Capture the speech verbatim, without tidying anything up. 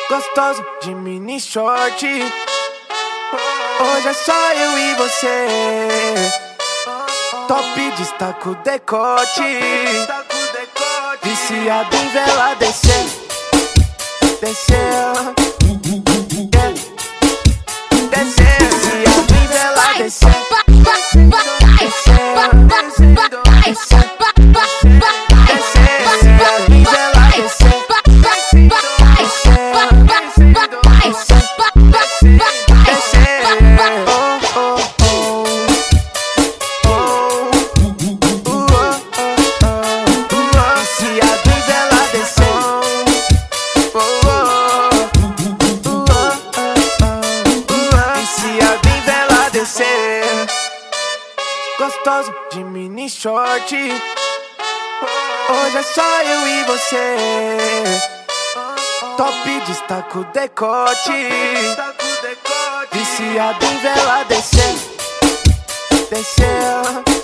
Gostoso de mini short. Hoje é só eu e você. Top destaca o decote. Viciado em vela descer, descer, yeah. Descer, viciado em vela descer, descer, descendo, descer, descer, viciado em vela descer, descer, descendo, descer, descer, oh, oh, oh, oh, uh, oh, oh, oh, viciado em vela descer, oh, oh, uh, oh, oh, viciado em vela descer. Gostoso de mini short. Hoje é só eu e você. Top destaca o decote. Viciado em vela descer, descer.